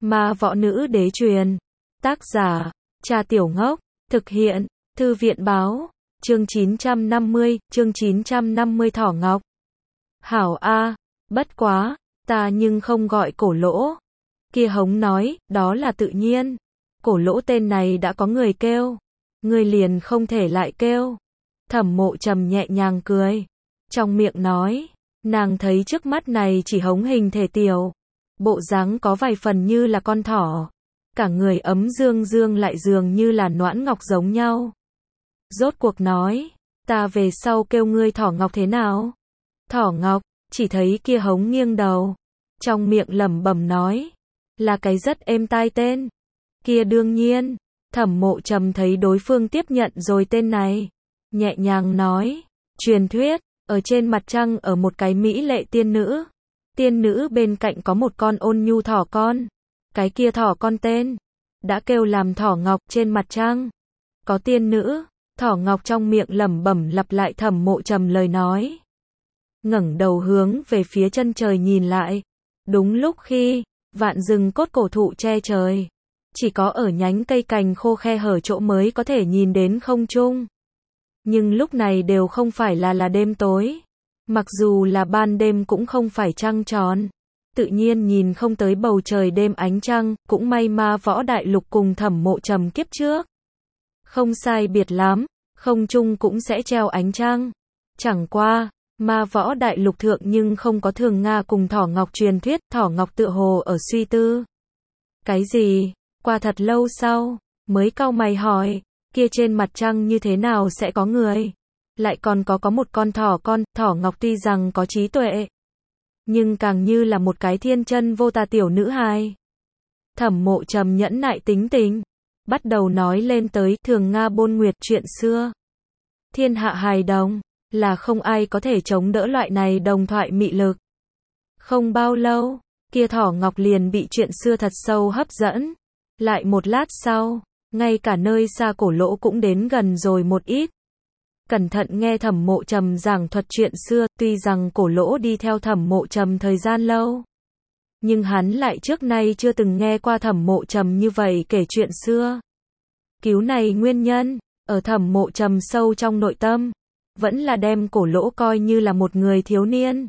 Ma võ nữ đế truyền. Tác giả, Trà Tiểu Ngốc. Thực hiện, Thư viện báo. Chương 950 Thỏ Ngọc. Hảo A, bất quá, ta nhưng không gọi Cổ Lỗ. Kia hống nói, đó là tự nhiên. Cổ Lỗ tên này đã có người kêu. Người liền không thể lại kêu. Thẩm Mộ Trầm nhẹ nhàng cười. Trong miệng nói, nàng thấy trước mắt này chỉ hống hình thể tiểu. Bộ dáng có vài phần như là con thỏ. Cả người ấm dương dương lại dường như là noãn ngọc giống nhau. Rốt cuộc nói, ta về sau kêu ngươi Thỏ Ngọc thế nào? Thỏ Ngọc, chỉ thấy kia hống nghiêng đầu. Trong miệng lẩm bẩm nói, là cái rất êm tai tên. Kia đương nhiên, Thẩm Mộ Trầm thấy đối phương tiếp nhận rồi tên này. Nhẹ nhàng nói, truyền thuyết, ở trên mặt trăng ở một cái mỹ lệ tiên nữ. Tiên nữ bên cạnh có một con ôn nhu thỏ con. Cái kia thỏ con tên, đã kêu làm Thỏ Ngọc trên mặt trăng. Có tiên nữ, Thỏ Ngọc trong miệng lẩm bẩm lặp lại Thẩm Mộ Trầm lời nói. Ngẩng đầu hướng về phía chân trời nhìn lại. Đúng lúc khi, vạn rừng cốt cổ thụ che trời. Chỉ có ở nhánh cây cành khô khe hở chỗ mới có thể nhìn đến không trung. Nhưng lúc này đều không phải là đêm tối. Mặc dù là ban đêm cũng không phải trăng tròn. Tự nhiên nhìn không tới bầu trời đêm ánh trăng, cũng may Ma Võ Đại Lục cùng Thẩm Mộ Trầm kiếp trước. Không sai biệt lắm, không trung cũng sẽ treo ánh trăng. Chẳng qua, Ma Võ Đại Lục thượng nhưng không có Thường Nga cùng Thỏ Ngọc truyền thuyết, Thỏ Ngọc tựa hồ ở suy tư. Cái gì? Qua thật lâu sau, mới cau mày hỏi, kia trên mặt trăng như thế nào sẽ có người? Lại còn có một con, Thỏ Ngọc tuy rằng có trí tuệ, nhưng càng như là một cái thiên chân vô tà tiểu nữ hài. Thẩm Mộ Trầm nhẫn nại tính tình, bắt đầu nói lên tới Thường Nga Bôn Nguyệt chuyện xưa. Thiên hạ hài đồng, là không ai có thể chống đỡ loại này đồng thoại mị lực. Không bao lâu, kia Thỏ Ngọc liền bị chuyện xưa thật sâu hấp dẫn. Lại một lát sau, ngay cả nơi xa Cổ Lỗ cũng đến gần rồi một ít. Cẩn thận nghe Thẩm Mộ Trầm giảng thuật chuyện xưa, tuy rằng Cổ Lỗ đi theo Thẩm Mộ Trầm thời gian lâu, nhưng hắn lại trước nay chưa từng nghe qua Thẩm Mộ Trầm như vậy kể chuyện xưa. Cứu này nguyên nhân, ở Thẩm Mộ Trầm sâu trong nội tâm, vẫn là đem Cổ Lỗ coi như là một người thiếu niên.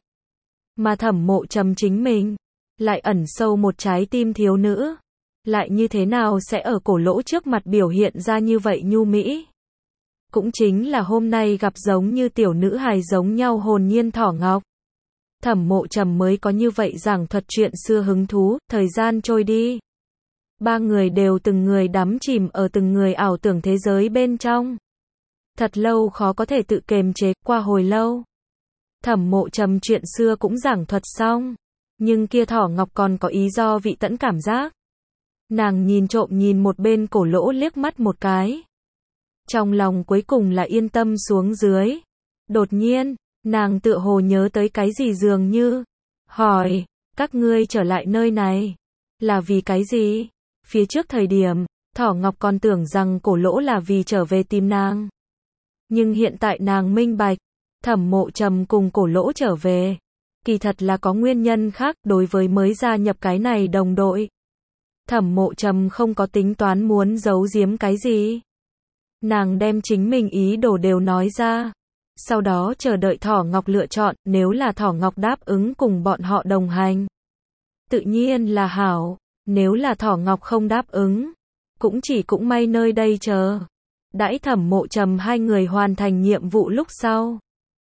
Mà Thẩm Mộ Trầm chính mình, lại ẩn sâu một trái tim thiếu nữ. Lại như thế nào sẽ ở Cổ Lỗ trước mặt biểu hiện ra như vậy nhu mỹ? Cũng chính là hôm nay gặp giống như tiểu nữ hài giống nhau hồn nhiên Thỏ Ngọc. Thẩm Mộ Trầm mới có như vậy giảng thuật chuyện xưa hứng thú, thời gian trôi đi. Ba người đều từng người đắm chìm ở từng người ảo tưởng thế giới bên trong. Thật lâu khó có thể tự kiềm chế, qua hồi lâu. Thẩm Mộ Trầm chuyện xưa cũng giảng thuật xong. Nhưng kia Thỏ Ngọc còn có ý do vị tẫn cảm giác. Nàng nhìn trộm nhìn một bên Cổ Lỗ liếc mắt một cái. Trong lòng cuối cùng là yên tâm xuống dưới. Đột nhiên, nàng tựa hồ nhớ tới cái gì dường như. Hỏi, các ngươi trở lại nơi này. Là vì cái gì? Phía trước thời điểm, Thỏ Ngọc còn tưởng rằng Cổ Lỗ là vì trở về tìm nàng. Nhưng hiện tại nàng minh bạch. Thẩm Mộ Trầm cùng Cổ Lỗ trở về. Kỳ thật là có nguyên nhân khác đối với mới gia nhập cái này đồng đội. Thẩm Mộ Trầm không có tính toán muốn giấu giếm cái gì. Nàng đem chính mình ý đồ đều nói ra. Sau đó chờ đợi Thỏ Ngọc lựa chọn, nếu là Thỏ Ngọc đáp ứng cùng bọn họ đồng hành. Tự nhiên là hảo, nếu là Thỏ Ngọc không đáp ứng, cũng may nơi đây chờ. Đãi Thẩm Mộ Trầm hai người hoàn thành nhiệm vụ lúc sau.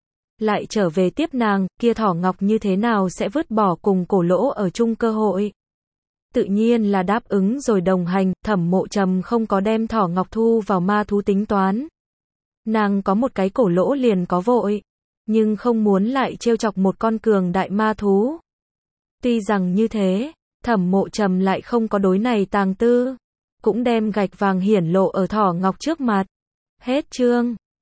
Lại trở về tiếp nàng, kia Thỏ Ngọc như thế nào sẽ vứt bỏ cùng Cổ Lỗ ở chung cơ hội. Tự nhiên là đáp ứng rồi đồng hành, Thẩm Mộ Trầm không có đem Thỏ Ngọc thu vào ma thú tính toán. Nàng có một cái Cổ Lỗ liền có vội, nhưng không muốn lại trêu chọc một con cường đại ma thú. Tuy rằng như thế, Thẩm Mộ Trầm lại không có đối này tàng tư, cũng đem gạch vàng hiển lộ ở Thỏ Ngọc trước mặt. Hết chương.